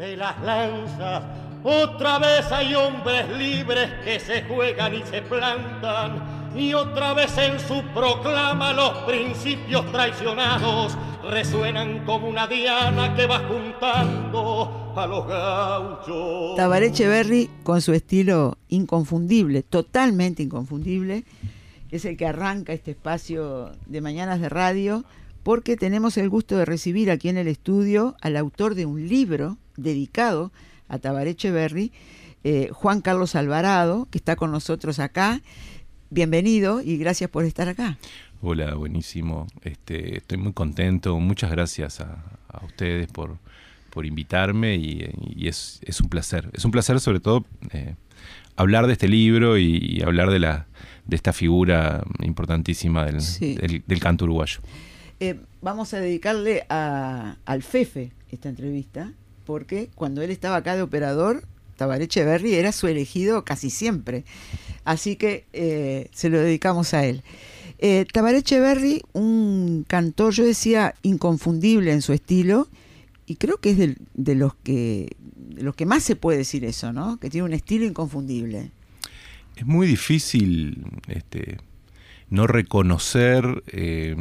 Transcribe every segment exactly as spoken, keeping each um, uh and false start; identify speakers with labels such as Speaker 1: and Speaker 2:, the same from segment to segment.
Speaker 1: de las lanzas. Otra vez hay hombres libres que se juegan y se plantan, y otra vez en su proclama los principios traicionados resuenan como una diana que va juntando a los gauchos.
Speaker 2: Tabaré Echeverri, con su estilo inconfundible, totalmente inconfundible, es el que arranca este espacio de Mañanas de Radio, porque tenemos el gusto de recibir aquí en el estudio al autor de un libro dedicado a Tabaré Echeverri, eh, Juan Carlos Alvarado, que está con nosotros acá. Bienvenido y gracias por estar acá.
Speaker 3: Hola, buenísimo. Este, estoy muy contento. Muchas gracias a, a ustedes por, por invitarme y, y es, es un placer. Es un placer sobre todo eh, hablar de este libro y, y hablar de, la, de esta figura importantísima del, sí. del, del canto uruguayo.
Speaker 2: Eh, vamos a dedicarle a, al Fefe esta entrevista, porque cuando él estaba acá de operador, Tabaré Echeverri era su elegido casi siempre. Así que eh, se lo dedicamos a él. Eh, Tabaré Echeverri, un cantor, yo decía, inconfundible en su estilo, y creo que es de, de los que de los que más se puede decir eso, ¿no? Que tiene un estilo inconfundible.
Speaker 3: Es muy difícil este, no reconocer eh,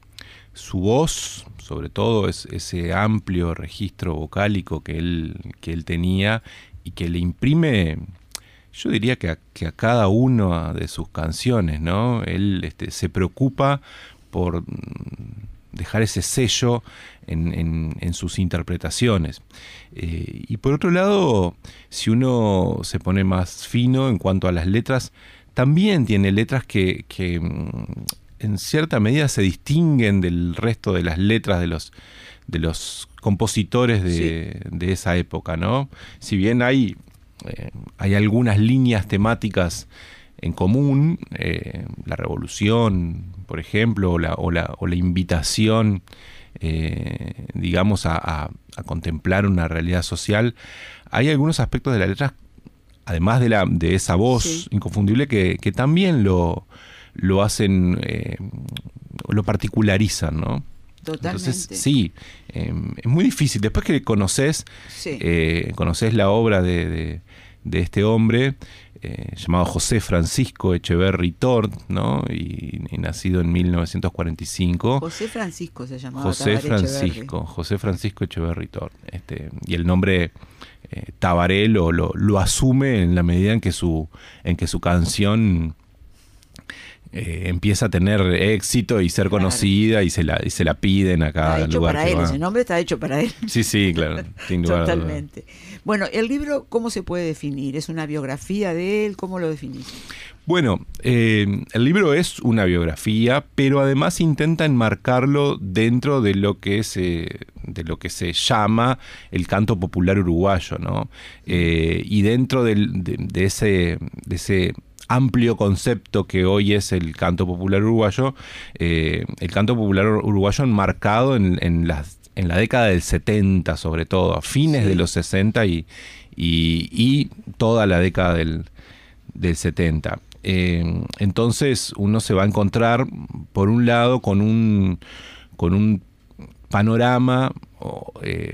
Speaker 3: su voz, sobre todo es, ese amplio registro vocálico que él, que él tenía y que le imprime, yo diría que a, que a cada una de sus canciones, ¿no? Él este, se preocupa por dejar ese sello en, en, en sus interpretaciones. Eh, y por otro lado, si uno se pone más fino en cuanto a las letras, también tiene letras que, que en cierta medida se distinguen del resto de las letras de los, de los compositores de, sí. de esa época, ¿no? Si bien hay, eh, hay algunas líneas temáticas en común, eh, la revolución, por ejemplo, o la, o la, o la invitación, eh, digamos, a, a, a contemplar una realidad social, hay algunos aspectos de la letra, además de, la, de esa voz sí. inconfundible, que, que también lo, lo hacen, eh, lo particularizan, ¿no?
Speaker 2: Totalmente.
Speaker 3: Entonces, sí, eh, es muy difícil. Después que conoces, sí. eh, conoces la obra de, de, de este hombre, eh, llamado José Francisco Echeverri Tort, ¿no? Y, y nacido en mil novecientos cuarenta y cinco.
Speaker 2: José Francisco se llamaba.
Speaker 3: José Francisco, José Francisco Echeverri Tort. Este, y el nombre eh, Tabaré lo, lo, lo asume en la medida en que su, en que su canción Eh, empieza a tener éxito y ser conocida, claro. y se la y se la piden a cada
Speaker 2: está hecho
Speaker 3: lugar
Speaker 2: para
Speaker 3: que
Speaker 2: él,
Speaker 3: va.
Speaker 2: Ese nombre está hecho para él.
Speaker 3: Sí, sí, claro, sin lugar
Speaker 2: Totalmente. Bueno, el libro, ¿cómo se puede definir? ¿Es una biografía de él? ¿Cómo lo definís?
Speaker 3: Bueno, eh, el libro es una biografía, pero además intenta enmarcarlo dentro de lo que se, de lo que se llama el canto popular uruguayo, ¿no? Eh, y dentro del, de, de ese, de ese amplio concepto que hoy es el canto popular uruguayo, eh, el canto popular uruguayo enmarcado en, en, las, en la década del setenta, sobre todo, a fines sí. de los sesenta y, y, y toda la década del, del setenta. Eh, entonces uno se va a encontrar, por un lado, con un, con un panorama eh,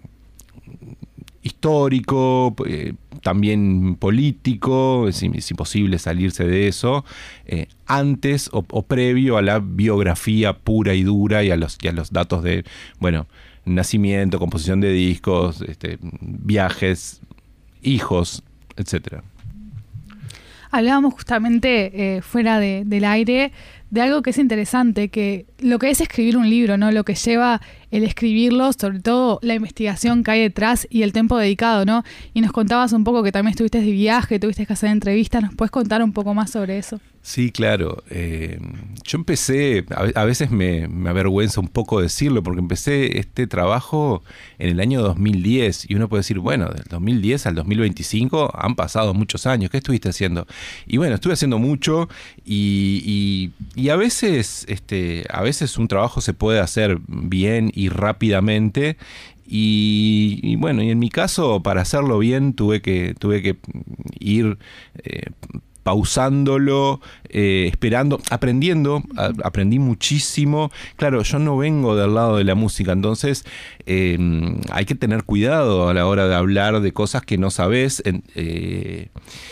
Speaker 3: histórico, eh, también político, es, es imposible salirse de eso, eh, antes o, o previo a la biografía pura y dura y a los, y a los datos de, bueno, nacimiento, composición de discos, este, viajes, hijos, etcétera.
Speaker 4: Hablábamos justamente eh, fuera de, del aire de algo que es interesante, que lo que es escribir un libro, ¿no? Lo que lleva el escribirlo, sobre todo la investigación que hay detrás y el tiempo dedicado, ¿no? Y nos contabas un poco que también estuviste de viaje, tuviste que hacer entrevistas, ¿nos puedes contar un poco más sobre eso?
Speaker 3: Sí, claro. Eh, yo empecé, a, a veces me, me avergüenza un poco decirlo, porque empecé este trabajo en el año dos mil diez, y uno puede decir, bueno, del dos mil diez al dos mil veinticinco han pasado muchos años, ¿qué estuviste haciendo? Y bueno, estuve haciendo mucho, y, y, y a veces, este, a veces un trabajo se puede hacer bien y rápidamente, y, y bueno, y en mi caso, para hacerlo bien, tuve que, tuve que ir eh, pausándolo, eh, esperando, aprendiendo, a, aprendí muchísimo. Claro, yo no vengo del lado de la música, entonces eh, hay que tener cuidado a la hora de hablar de cosas que no sabés, eh,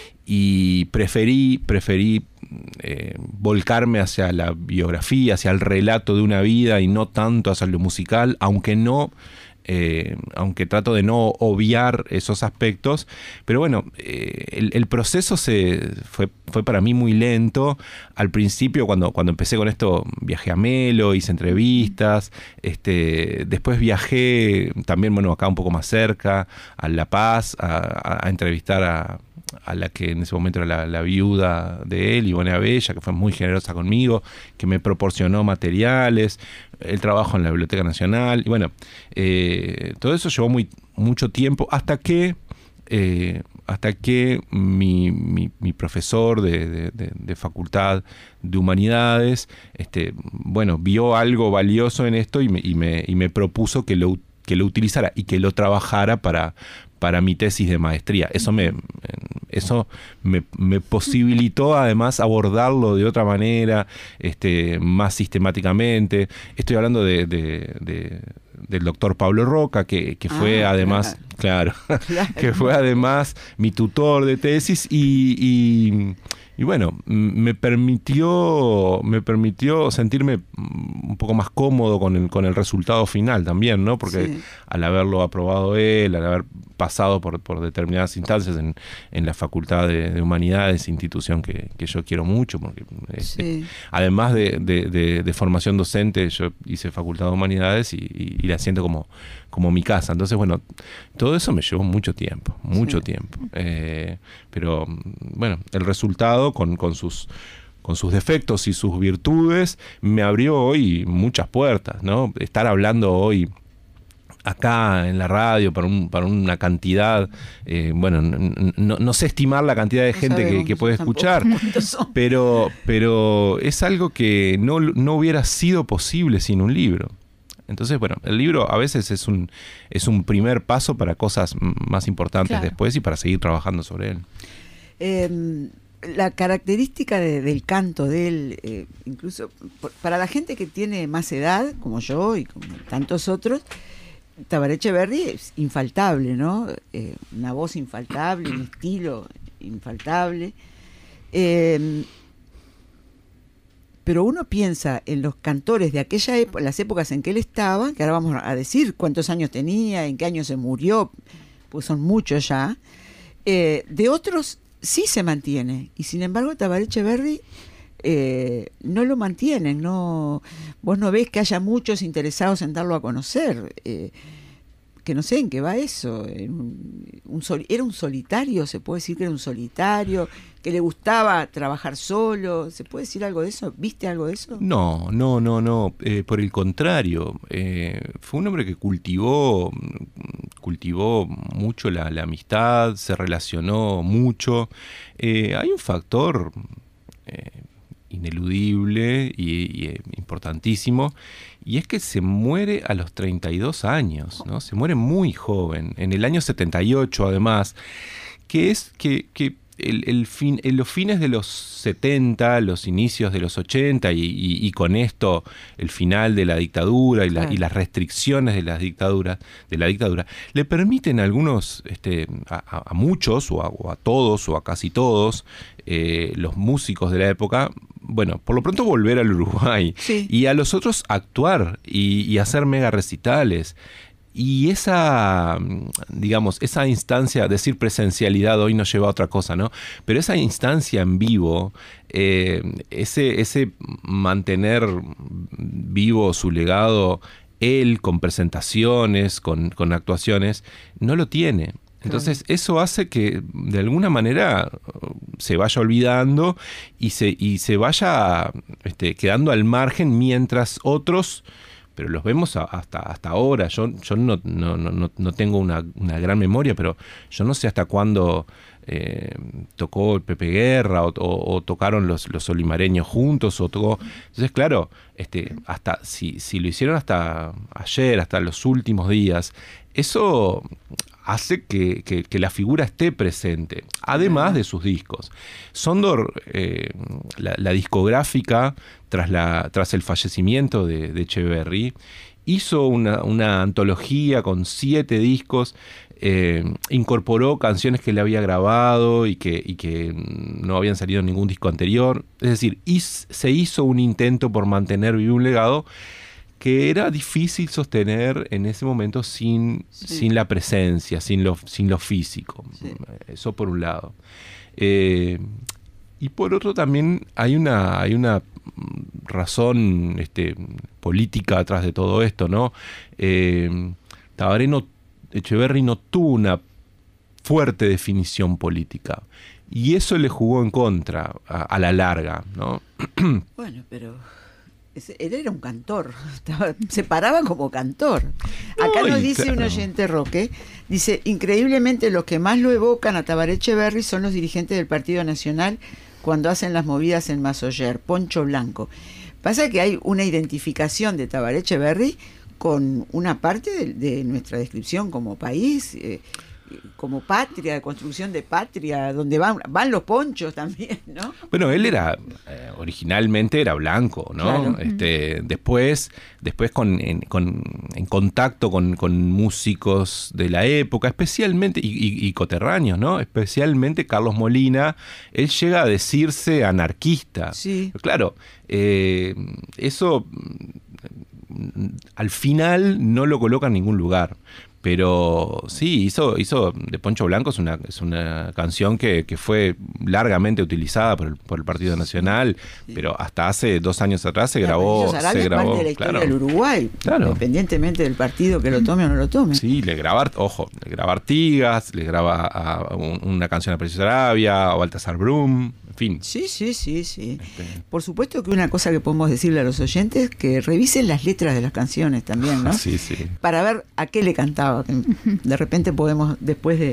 Speaker 3: y preferí, preferí eh, volcarme hacia la biografía, hacia el relato de una vida y no tanto hacia lo musical, aunque no... Eh, aunque trato de no obviar esos aspectos, pero bueno, eh, el, el proceso se fue, fue para mí muy lento. Al principio, cuando, cuando empecé con esto, viajé a Melo, hice entrevistas, este, después viajé también, bueno, acá un poco más cerca, a La Paz, a, a, a entrevistar a, a la que en ese momento era la, la viuda de él, Ivonne Abella, que fue muy generosa conmigo, que me proporcionó materiales, el trabajo en la Biblioteca Nacional, y bueno, eh, todo eso llevó muy, mucho tiempo, hasta que eh, hasta que mi, mi, mi profesor de, de, de, de Facultad de Humanidades, este, bueno, vio algo valioso en esto y me, y me, y me propuso que lo, que lo utilizara y que lo trabajara para, para mi tesis de maestría. Eso me, eso me, me posibilitó además abordarlo de otra manera, este, más sistemáticamente. Estoy hablando de, de, de, del doctor Pablo Roca, que, que fue ah, además, claro, claro, que fue además mi tutor de tesis y, y Y bueno, me permitió, me permitió sentirme un poco más cómodo con el, con el resultado final también, ¿no? Porque sí, al haberlo aprobado él, al haber pasado por, por determinadas instancias en, en la Facultad de, de Humanidades, institución que, que yo quiero mucho, porque este, sí, además de, de, de, de formación docente, yo hice Facultad de Humanidades y, y, y la siento como, como mi casa. Entonces, bueno, todo eso me llevó mucho tiempo, mucho sí, tiempo. Eh, pero, bueno, el resultado con, con sus... con sus defectos y sus virtudes, me abrió hoy muchas puertas, ¿no? Estar hablando hoy acá en la radio para, un, para una cantidad, eh, bueno, no, no, no sé estimar la cantidad de no gente sabemos, que, que puede escuchar, pero, pero es algo que no, no hubiera sido posible sin un libro. Entonces, bueno, el libro a veces es un, es un primer paso para cosas más importantes claro, después y para seguir trabajando sobre él.
Speaker 2: Eh, La característica de, del canto de él, eh, incluso por, para la gente que tiene más edad, como yo y como tantos otros, Tabaré Echeverri es infaltable, ¿no? Eh, una voz infaltable, un estilo infaltable. Eh, pero uno piensa en los cantores de aquella época, las épocas en que él estaba, que ahora vamos a decir cuántos años tenía, en qué año se murió, pues son muchos ya, eh, de otros sí se mantiene, y sin embargo Tabaré Echeverri eh, no lo mantienen, no, vos no ves que haya muchos interesados en darlo a conocer, eh, que no sé en qué va eso, en un, un sol, era un solitario, se puede decir que era un solitario, que le gustaba trabajar solo, ¿se puede decir algo de eso? ¿Viste algo de eso?
Speaker 3: No, no, no, no, eh, por el contrario, eh, fue un hombre que cultivó, cultivó mucho la, la amistad, se relacionó mucho. Eh, hay un factor eh, ineludible y, y eh, importantísimo, y es que se muere a los treinta y dos años, ¿no? Se muere muy joven, en el año setenta y ocho además, que es que... que El, el fin, en los fines de los setenta, los inicios de los ochenta y, y, y con esto el final de la dictadura y, la, claro, y las restricciones de las dictaduras, de la dictadura, le permiten a algunos, este, a, a muchos o a, o a todos o a casi todos eh, los músicos de la época, bueno, por lo pronto volver al Uruguay sí, y a los otros actuar y, y hacer mega recitales. Y esa, digamos, esa instancia, decir presencialidad hoy nos lleva a otra cosa, ¿no? Pero esa instancia en vivo, eh, ese, ese mantener vivo su legado, él con presentaciones, con, con actuaciones, no lo tiene. Entonces eso hace que de alguna manera se vaya olvidando y se, y se vaya este, quedando al margen mientras otros... pero los vemos hasta hasta ahora. Yo yo no no no no tengo una, una gran memoria, pero yo no sé hasta cuándo eh, tocó el Pepe Guerra o, o, o tocaron los los olimareños juntos o tocó. Entonces, claro, este hasta si si lo hicieron hasta ayer, hasta los últimos días, eso hace que, que, que la figura esté presente, además de sus discos. Sondor, eh, la, la discográfica, tras, la, tras el fallecimiento de, de Etcheverry, hizo una, una antología con siete discos, eh, incorporó canciones que le había grabado y que, y que no habían salido en ningún disco anterior. Es decir, is, se hizo un intento por mantener vivo un legado que era difícil sostener en ese momento sin, sí. sin la presencia, sin lo, sin lo físico. Sí. Eso por un lado. Eh, y por otro también hay una, hay una razón este, política atrás de todo esto, ¿no? Eh, Tabaré no, Etcheverry no tuvo una fuerte definición política. Y eso le jugó en contra a, a la larga, ¿no?
Speaker 2: Bueno, pero él era un cantor, estaba, se paraba como cantor. Acá nos dice claro. un oyente Roque, dice, increíblemente los que más lo evocan a Tabaré Etcheverry son los dirigentes del Partido Nacional cuando hacen las movidas en Massoyer, Poncho Blanco. Pasa que hay una identificación de Tabaré Etcheverry con una parte de, de nuestra descripción como país, eh, como patria, de construcción de patria, donde van, van los ponchos también, ¿no?
Speaker 3: Bueno, él era, eh, originalmente era blanco, ¿no? Claro. Este, después, después con, en, con, en contacto con, con músicos de la época, especialmente, y, y, y coterráneos, ¿no? Especialmente Carlos Molina, él llega a decirse anarquista.
Speaker 2: Sí.
Speaker 3: Claro, eh, eso al final no lo coloca en ningún lugar. Pero sí, hizo, hizo de Poncho Blanco, es una, es una canción que, que fue largamente utilizada por el, por el Partido Nacional, sí. pero hasta hace dos años atrás se grabó.
Speaker 2: Se grabó
Speaker 3: parte
Speaker 2: de la historia claro. del Uruguay, claro. independientemente del partido que lo tome o no lo tome.
Speaker 3: Sí, le graba, ojo, le graba Artigas, le graba a un, una canción a Preciosa Arabia, o Baltasar Brum, en fin.
Speaker 2: Sí, sí, sí, sí. Este... Por supuesto que una cosa que podemos decirle a los oyentes, que revisen las letras de las canciones también, ¿no?
Speaker 3: Sí, sí.
Speaker 2: Para ver a qué le cantaba. De repente podemos, después de...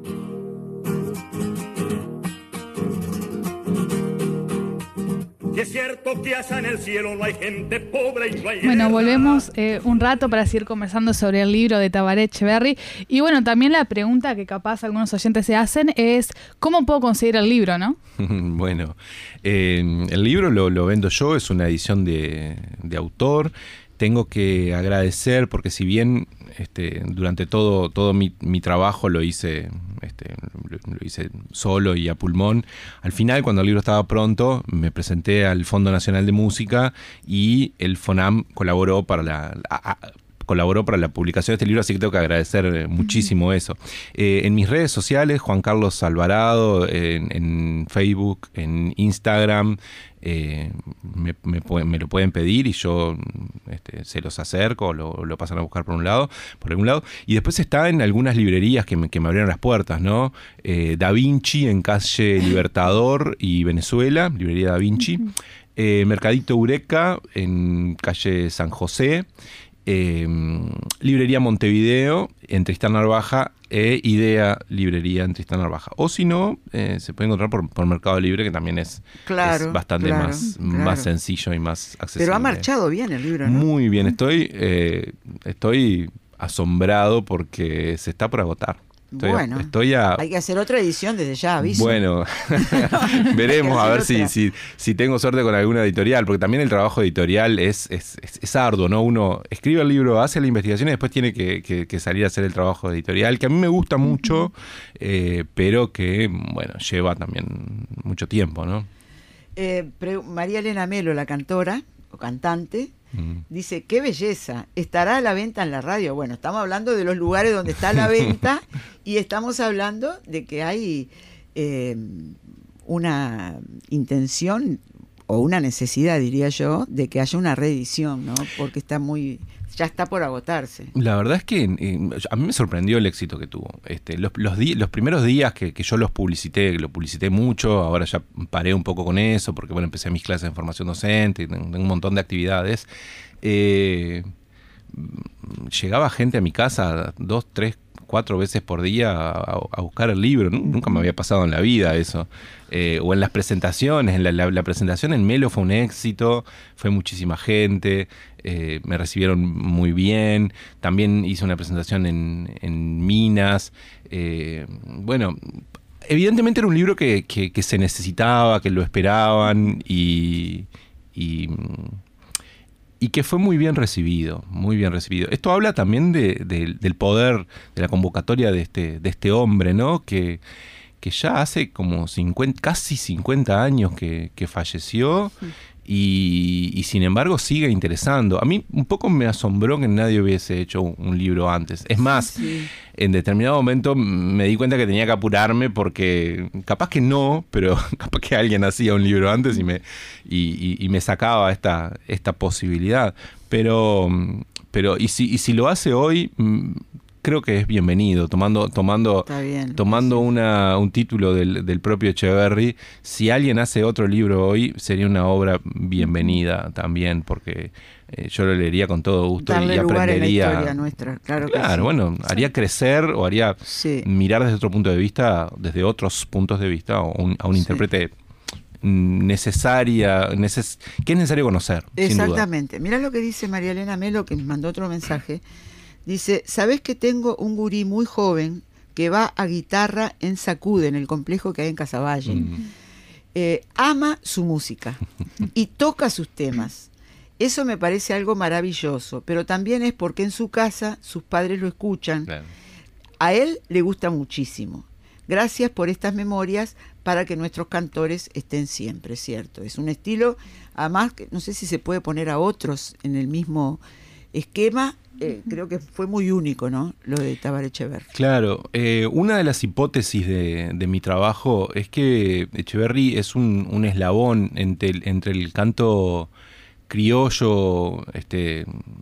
Speaker 1: Es cierto que allá en el cielo no hay gente pobre y no hay
Speaker 4: Bueno, volvemos eh, un rato para seguir conversando sobre el libro de Tabaré Etcheverry. Y bueno, también la pregunta que capaz algunos oyentes se hacen es ¿cómo puedo conseguir el libro, no?
Speaker 3: Bueno, eh, el libro lo, lo vendo yo, es una edición de, de autor. Tengo que agradecer porque si bien este, durante todo, todo mi, mi trabajo lo hice, este, lo, lo hice solo y a pulmón, al final cuando el libro estaba pronto me presenté al Fondo Nacional de Música y el FONAM colaboró para la... A, a, colaboró para la publicación de este libro, así que tengo que agradecer muchísimo eso. Eh, en mis redes sociales, Juan Carlos Alvarado, en, en Facebook, en Instagram, eh, me, me, me lo pueden pedir y yo este, se los acerco, lo, lo pasan a buscar por un lado, por algún lado. Y después está en algunas librerías que me, que me abrieron las puertas, ¿no? Eh, Da Vinci en calle Libertador y Venezuela, librería Da Vinci. Eh, Mercadito Eureka en calle San José. Eh, librería Montevideo en Tristán Narvaja e Idea Librería en Tristán Narvaja. O si no, eh, se puede encontrar por, por Mercado Libre, que también es,
Speaker 2: claro,
Speaker 3: es bastante
Speaker 2: claro,
Speaker 3: más,
Speaker 2: claro.
Speaker 3: más sencillo y más accesible.
Speaker 2: Pero ha marchado bien el libro, ¿no?
Speaker 3: Muy bien, estoy, eh, estoy asombrado porque se está por agotar. Estoy,
Speaker 2: bueno,
Speaker 3: estoy a,
Speaker 2: hay que hacer otra edición desde ya, aviso.
Speaker 3: Bueno, veremos a ver si, si, si tengo suerte con alguna editorial, porque también el trabajo editorial es, es, es, es arduo, ¿no? Uno escribe el libro, hace la investigación y después tiene que, que, que salir a hacer el trabajo editorial, que a mí me gusta mucho, eh, pero que, bueno, lleva también mucho tiempo, ¿no?
Speaker 2: Eh, María Elena Melo, la cantora o cantante, dice, qué belleza, ¿estará a la venta en la radio? Bueno, estamos hablando de los lugares donde está a la venta y estamos hablando de que hay eh, una intención o una necesidad, diría yo, de que haya una reedición, ¿no? Porque está muy... ya está por agotarse.
Speaker 3: La verdad es que eh, a mí me sorprendió el éxito que tuvo. Este, los, los, di- los primeros días que, que yo los publicité, que lo publicité mucho, ahora ya paré un poco con eso, porque bueno, empecé mis clases de formación docente, tengo un montón de actividades. Eh, llegaba gente a mi casa dos, tres, cuatro veces por día a, a buscar el libro. Nunca me había pasado en la vida eso. Eh, o en las presentaciones, en la, la, la presentación en Melo fue un éxito, fue muchísima gente, eh, me recibieron muy bien. También hice una presentación en, en Minas. Eh, bueno, evidentemente era un libro que, que, que se necesitaba, que lo esperaban y... y y que fue muy bien recibido, muy bien recibido. Esto habla también de, de, del poder, de la convocatoria de este, de este hombre, ¿no? Que, que ya hace como cincuenta, casi cincuenta años que, que falleció y, y sin embargo sigue interesando. A mí un poco me asombró que nadie hubiese hecho un, un libro antes. Es más, sí. En determinado momento me di cuenta que tenía que apurarme porque capaz que no, pero capaz que alguien hacía un libro antes y me, y, y, y me sacaba esta, esta posibilidad. Pero, pero y, si, y si lo hace hoy, creo que es bienvenido, tomando, tomando, bien, tomando sí. una, un título del, del propio Echeverry. Si alguien hace otro libro hoy, sería una obra bienvenida también, porque eh, yo lo leería con todo gusto.
Speaker 2: Darle
Speaker 3: y
Speaker 2: lugar
Speaker 3: aprendería.
Speaker 2: En la historia nuestra, claro,
Speaker 3: claro
Speaker 2: que sí.
Speaker 3: bueno, haría crecer o haría
Speaker 2: sí.
Speaker 3: mirar desde otro punto de vista, desde otros puntos de vista, a un, a un sí. intérprete necesaria, neces que es necesario conocer.
Speaker 2: Exactamente. Mirá lo que dice María Elena Melo, que me mandó otro mensaje. Dice, ¿sabés que tengo un gurí muy joven que va a guitarra en Sacude, en el complejo que hay en Casaballe? Mm. Eh, ama su música y toca sus temas. Eso me parece algo maravilloso, pero también es porque en su casa sus padres lo escuchan. Claro. A él le gusta muchísimo. Gracias por estas memorias para que nuestros cantores estén siempre, ¿cierto? Es un estilo, además, que no sé si se puede poner a otros en el mismo esquema. Eh, creo que fue muy único, ¿no? Lo de Tabaré Echeverry.
Speaker 3: Claro, eh, una de las hipótesis de, de mi trabajo es que Echeverry es un, un eslabón entre el, entre el canto criollo este,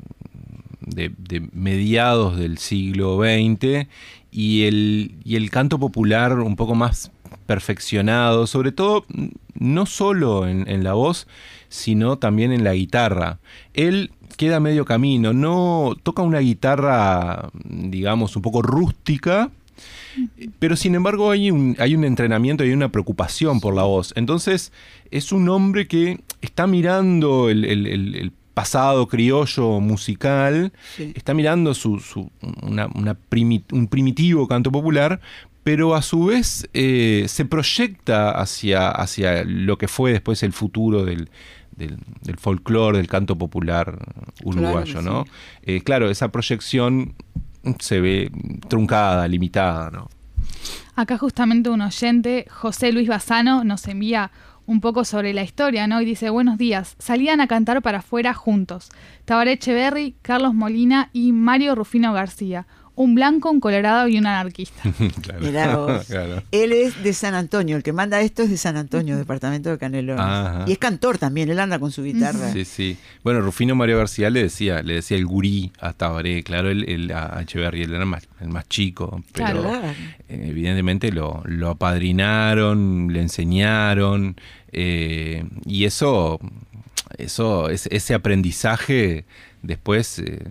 Speaker 3: de, de mediados del siglo veinte y el, y el canto popular un poco más perfeccionado, sobre todo no solo en, en la voz, sino también en la guitarra. Él queda medio camino, no toca una guitarra, digamos, un poco rústica, pero sin embargo hay un, hay un entrenamiento y hay una preocupación por la voz. Entonces es un hombre que está mirando el, el, el, el pasado criollo musical, sí. está mirando su, su, una, una primi, un primitivo canto popular, pero a su vez eh, se proyecta hacia, hacia lo que fue después el futuro del, del, del folclore, del canto popular uruguayo, claro, ¿no? Sí. Eh, claro, esa proyección se ve truncada, limitada, ¿no?
Speaker 4: Acá justamente un oyente, José Luis Bassano, nos envía un poco sobre la historia, ¿no? Y dice, buenos días, salían a cantar para afuera juntos, Tabaré Echeverry, Carlos Molina y Mario Rufino García. Un blanco, un colorado y un anarquista.
Speaker 2: Claro. Mirá vos. Claro. Él es de San Antonio, el que manda esto es de San Antonio, departamento de Canelones. Ajá. Y es cantor también, él anda con su guitarra.
Speaker 3: Sí, sí. Bueno, Rufino Mario García le decía, le decía el gurí a Tabaré, claro, él, él a Echeverry, él era más, el más chico, pero claro. eh, evidentemente lo, lo apadrinaron, le enseñaron, eh, y eso, eso, ese, ese aprendizaje después eh,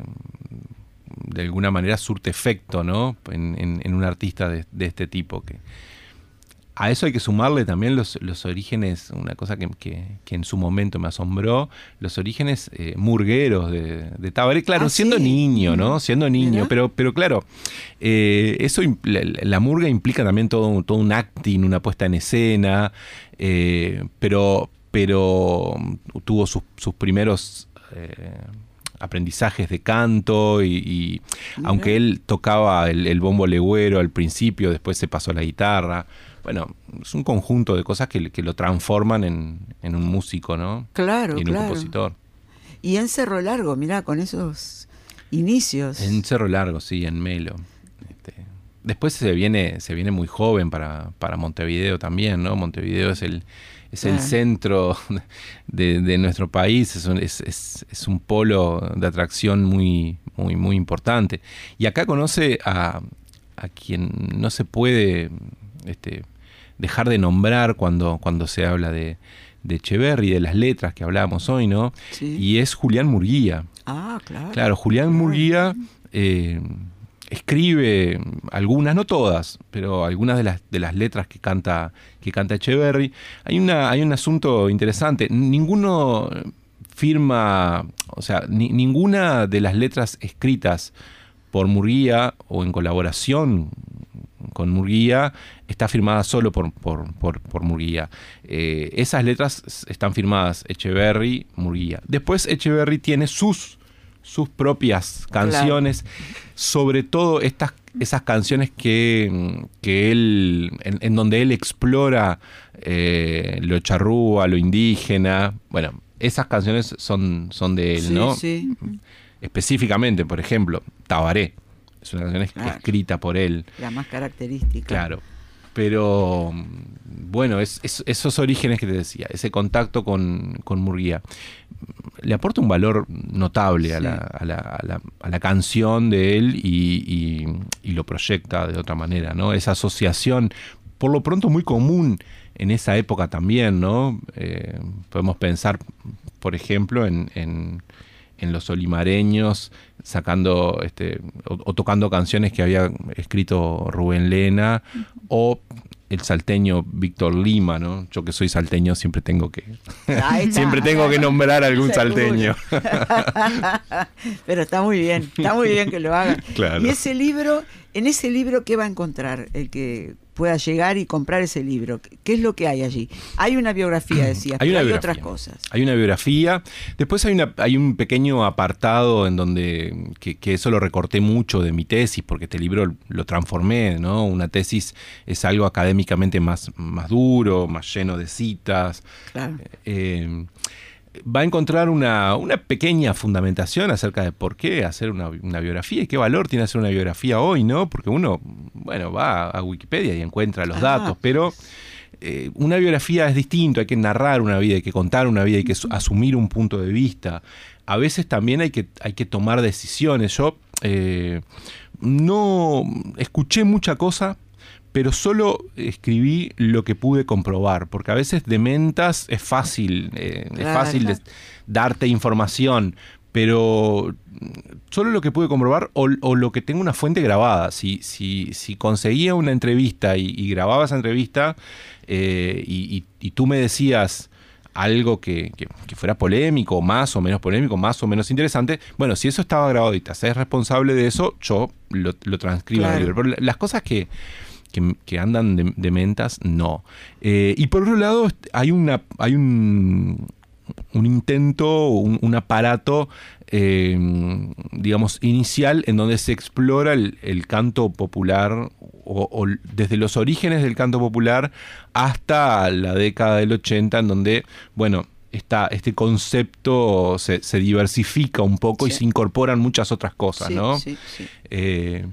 Speaker 3: de alguna manera surte efecto, ¿no? En, en, en un artista de, de este tipo. Que a eso hay que sumarle también los, los orígenes, una cosa que, que, que en su momento me asombró, los orígenes eh, murgueros de, de Tabaré, claro, ah, siendo sí. niño, ¿no? Siendo niño, pero, pero claro, eh, eso la, la murga implica también todo, todo un acting, una puesta en escena, eh, pero, pero tuvo sus, sus primeros Eh, aprendizajes de canto y, y aunque él tocaba el, el bombo legüero al principio, después se pasó a la guitarra. Bueno, es un conjunto de cosas que, que lo transforman en, en un músico, ¿no?
Speaker 2: Claro,
Speaker 3: y en
Speaker 2: claro.
Speaker 3: un compositor.
Speaker 2: Y en Cerro Largo, mirá, con esos inicios.
Speaker 3: En Cerro Largo, sí, en Melo. Este, después se viene, se viene muy joven para, para Montevideo también, ¿no? Montevideo es el es el centro de, de nuestro país, es un, es, es, es un polo de atracción muy, muy, muy importante. Y acá conoce a, a quien no se puede este, dejar de nombrar cuando, cuando se habla de, de Echeverry, de las letras que hablábamos hoy, ¿no? Sí. Y es Julián Murguía.
Speaker 2: Ah, claro.
Speaker 3: Claro, Julián Murguía eh, escribe algunas, no todas, pero algunas de las de las letras que canta que canta Etcheverry. Hay una hay un asunto interesante. Ninguno firma, o sea, ni, ninguna de las letras escritas por Murguía o en colaboración con Murguía está firmada solo por, por, por, por Murguía. Eh, esas letras están firmadas Etcheverry, Murguía. Después Etcheverry tiene sus, sus propias canciones, claro. Sobre todo estas, esas canciones que, que él, en, en donde él explora eh, lo charrúa, lo indígena. Bueno, esas canciones son, son de él, sí, ¿no? Sí. Específicamente, por ejemplo, Tabaré. Es una canción claro. escrita por él.
Speaker 2: La más característica.
Speaker 3: Claro. Pero, bueno, es, es, esos orígenes que te decía, ese contacto con, con Murguía, le aporta un valor notable sí. a, la, a, la, a, la, a la canción de él y, y, y lo proyecta de otra manera, ¿no? Esa asociación, por lo pronto muy común en esa época también, ¿no? Eh, podemos pensar, por ejemplo, en... en en los olimareños, sacando este, o, o tocando canciones que había escrito Rubén Lena, o el salteño Víctor Lima, ¿no? Yo que soy salteño siempre tengo que siempre tengo que nombrar a algún salteño.
Speaker 2: Pero está muy bien, está muy bien que lo hagan.
Speaker 3: Claro.
Speaker 2: Y ese libro, en ese libro, ¿qué va a encontrar el que pueda llegar y comprar ese libro? ¿Qué es lo que hay allí? Hay una biografía, decías,
Speaker 3: hay,
Speaker 2: pero hay
Speaker 3: biografía.
Speaker 2: otras cosas.
Speaker 3: Hay una biografía. Después hay, una, hay un pequeño apartado en donde, que, que eso lo recorté mucho de mi tesis, porque este libro lo transformé, ¿no? Una tesis es algo académicamente más, más duro, más lleno de citas.
Speaker 2: Claro.
Speaker 3: Eh, va a encontrar una, una pequeña fundamentación acerca de por qué hacer una, una biografía y qué valor tiene hacer una biografía hoy, ¿no? Porque uno, bueno, va a Wikipedia y encuentra los ah. datos, pero eh, una biografía es distinto, hay que narrar una vida, hay que contar una vida, hay que asumir un punto de vista. A veces también hay que, hay que tomar decisiones. Yo eh, no escuché mucha cosa, pero solo escribí lo que pude comprobar, porque a veces de mentas es fácil, eh, claro, es fácil de, darte información, pero solo lo que pude comprobar o, o lo que tengo una fuente grabada. Si, si, si conseguía una entrevista y, y grababa esa entrevista eh, y, y, y tú me decías algo que, que, que fuera polémico, más o menos polémico, más o menos interesante, bueno, si eso estaba grabado y te haces responsable de eso, yo lo, lo transcribo claro. en el libro. Pero las cosas que... Que, que andan de, de mentas, no. Eh, y por otro lado, hay una hay un, un intento, un, un aparato, eh, digamos, inicial en donde se explora el, el canto popular, o, o desde los orígenes del canto popular hasta la década del ochenta, en donde, bueno, esta, este concepto se, se diversifica un poco sí. y se incorporan muchas otras cosas,
Speaker 2: sí,
Speaker 3: ¿no?
Speaker 2: Sí, sí.
Speaker 3: Eh,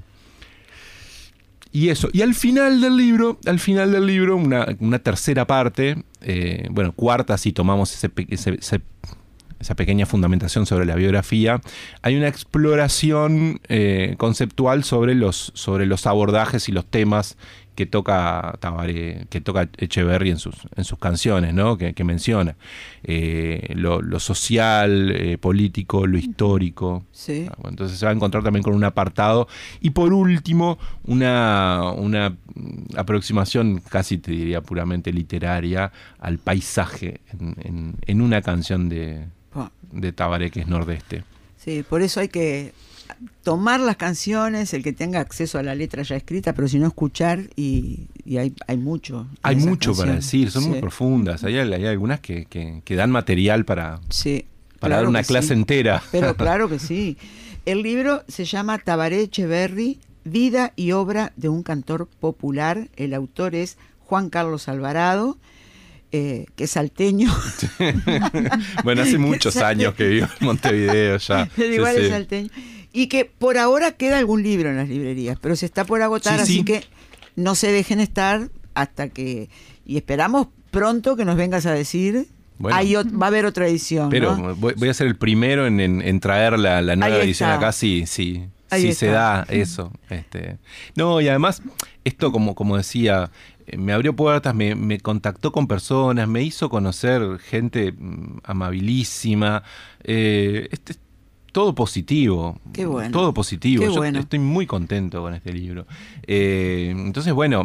Speaker 3: Y eso, y al final del libro, al final del libro, una, una tercera parte, eh, bueno, cuarta si tomamos ese, ese, ese, esa pequeña fundamentación sobre la biografía, hay una exploración eh, conceptual sobre los, sobre los abordajes y los temas que toca Tabaré, que toca Etcheverry en sus, en sus canciones, ¿no? Que, que menciona. Eh, lo, lo social, eh, político, lo histórico.
Speaker 2: Sí.
Speaker 3: Ah, bueno, entonces se va a encontrar también con un apartado. Y por último, una, una aproximación, casi te diría puramente literaria, al paisaje en, en, en una canción de, de Tabaré, que es Nordeste.
Speaker 2: Sí, por eso hay que tomar las canciones, el que tenga acceso a la letra ya escrita, pero si no escuchar, y, y hay, hay mucho.
Speaker 3: Hay mucho
Speaker 2: canciones.
Speaker 3: para decir, son
Speaker 2: sí.
Speaker 3: muy profundas. Hay, hay algunas que, que, que dan material para,
Speaker 2: sí,
Speaker 3: para
Speaker 2: claro
Speaker 3: dar una clase
Speaker 2: sí.
Speaker 3: entera.
Speaker 2: Pero claro que sí. El libro se llama Tabaré Etcheverry, Vida y obra de un cantor popular. El autor es Juan Carlos Alvarado, eh, que es salteño.
Speaker 3: Bueno, hace muchos años que vivo en Montevideo ya.
Speaker 2: Pero igual
Speaker 3: sí,
Speaker 2: es
Speaker 3: sí.
Speaker 2: salteño. Y que por ahora queda algún libro en las librerías, pero se está por agotar,
Speaker 3: Sí,
Speaker 2: así
Speaker 3: sí.
Speaker 2: que no se dejen estar hasta que... Y esperamos pronto que nos vengas a decir...
Speaker 3: Bueno.
Speaker 2: Hay ot- va a haber otra edición,
Speaker 3: Pero
Speaker 2: ¿no?
Speaker 3: voy, voy a ser el primero en, en, en traer la, la nueva
Speaker 2: Ahí
Speaker 3: edición
Speaker 2: está.
Speaker 3: acá, sí, sí.
Speaker 2: Ahí
Speaker 3: Sí
Speaker 2: está.
Speaker 3: se da eso. Este. No, y además, esto como, como decía, eh, me abrió puertas, me, me contactó con personas, me hizo conocer gente mm, amabilísima. Eh, este, todo positivo.
Speaker 2: Qué bueno.
Speaker 3: Todo positivo.
Speaker 2: Qué
Speaker 3: Yo
Speaker 2: bueno.
Speaker 3: estoy muy contento con este libro. Eh, entonces, bueno,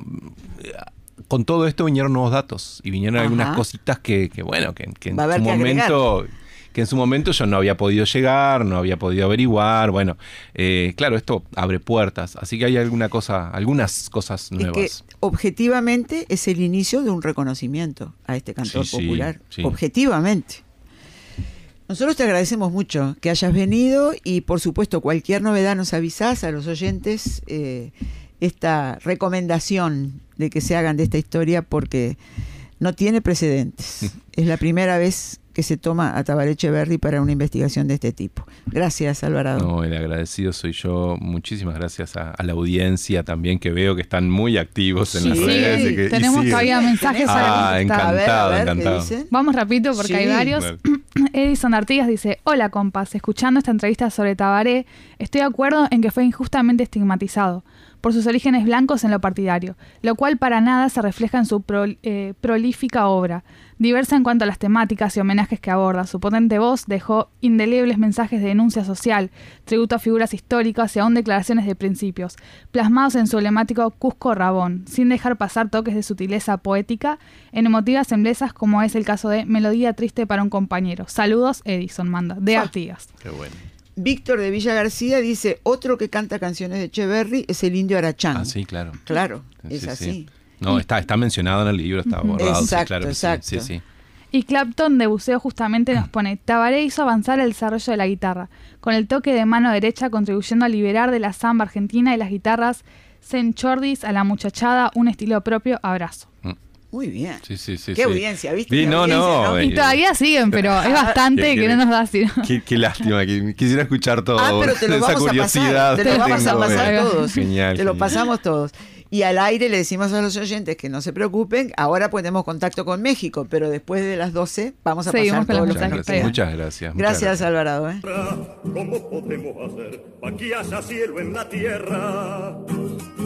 Speaker 3: con todo esto vinieron nuevos datos y vinieron
Speaker 2: Ajá.
Speaker 3: algunas cositas que, que bueno, que, que en
Speaker 2: Va a haber
Speaker 3: su
Speaker 2: que
Speaker 3: momento... que en su momento yo no había podido llegar, no había podido averiguar, bueno, eh, claro, esto abre puertas, así que hay alguna cosa, algunas cosas nuevas.
Speaker 2: Es que objetivamente es el inicio de un reconocimiento a este cantor
Speaker 3: Sí, sí,
Speaker 2: popular,
Speaker 3: sí.
Speaker 2: objetivamente. Nosotros te agradecemos mucho que hayas venido y por supuesto cualquier novedad nos avisás a los oyentes eh, esta recomendación de que se hagan de esta historia porque no tiene precedentes. Es la primera vez que se toma a Tabaré Echeverri para una investigación de este tipo. Gracias, Alvarado.
Speaker 3: No, el agradecido soy yo. Muchísimas gracias a, a la audiencia también, que veo que están muy activos en
Speaker 2: Sí,
Speaker 3: las redes. y que, y
Speaker 4: tenemos
Speaker 3: siguen.
Speaker 4: todavía mensajes
Speaker 2: ¿Tenés?
Speaker 4: para
Speaker 3: Ah,
Speaker 4: contestar.
Speaker 2: A ver,
Speaker 3: encantado,
Speaker 2: a ver, ¿qué
Speaker 3: encantado.
Speaker 2: dicen?
Speaker 4: Vamos rapidito porque
Speaker 2: Sí.
Speaker 4: hay varios.
Speaker 3: Bueno.
Speaker 4: Edison Artigas dice: hola compas, escuchando esta entrevista sobre Tabaré, estoy de acuerdo en que fue injustamente estigmatizado por sus orígenes blancos en lo partidario, lo cual para nada se refleja en su pro, eh, prolífica obra, diversa en cuanto a las temáticas y homenajes que aborda. Su potente voz dejó indelebles mensajes de denuncia social, tributo a figuras históricas y aún declaraciones de principios, plasmados en su emblemático Cusco Rabón, sin dejar pasar toques de sutileza poética en emotivas embelezas como es el caso de Melodía triste para un compañero. Saludos, Edison manda, de
Speaker 2: Ah.
Speaker 4: Artigas.
Speaker 3: Qué bueno.
Speaker 2: Víctor de Villa García dice, otro que canta canciones de Echeverri es el Indio Arachán.
Speaker 3: Ah, sí, claro.
Speaker 2: Claro,
Speaker 3: Sí,
Speaker 2: es
Speaker 3: sí,
Speaker 2: así.
Speaker 3: sí. No, está, está mencionado en el libro, está abordado.
Speaker 2: Exacto,
Speaker 3: sí, claro que sí.
Speaker 2: exacto.
Speaker 3: Sí, sí.
Speaker 4: Y Clapton de Buceo justamente nos pone: Tabaré hizo avanzar el desarrollo de la guitarra, con el toque de mano derecha contribuyendo a liberar de la samba argentina y las guitarras senchordis a la muchachada un estilo propio. Abrazo.
Speaker 2: Muy bien.
Speaker 3: Sí, sí, sí.
Speaker 2: Qué
Speaker 3: sí.
Speaker 2: audiencia, ¿viste?
Speaker 3: Sí,
Speaker 2: Qué
Speaker 3: no,
Speaker 2: audiencia,
Speaker 3: no,
Speaker 4: Y
Speaker 3: eh,
Speaker 4: todavía siguen, pero es bastante
Speaker 3: ¿Qué
Speaker 4: que no
Speaker 3: querés?
Speaker 4: nos da así.
Speaker 3: Qué, qué lástima, que quisiera escuchar todo.
Speaker 2: Ah, pero te lo
Speaker 3: esa
Speaker 2: vamos a
Speaker 3: curiosidad.
Speaker 2: pasar. Te lo vamos a
Speaker 3: tengo,
Speaker 2: pasar
Speaker 3: eh.
Speaker 2: todos.
Speaker 3: Genial.
Speaker 2: Te lo
Speaker 3: genial.
Speaker 2: pasamos todos. Y al aire le decimos a los oyentes que no se preocupen. Ahora ponemos contacto con México, pero después de las doce vamos a
Speaker 4: Seguimos
Speaker 2: pasar
Speaker 4: con
Speaker 2: todos
Speaker 4: los
Speaker 2: los
Speaker 3: Muchas
Speaker 2: que nos
Speaker 3: gracias.
Speaker 2: quedan.
Speaker 3: Muchas gracias. muchas
Speaker 2: Gracias, Alvarado. ¿eh?
Speaker 1: ¿Cómo podemos hacer para que haya cielo en la tierra?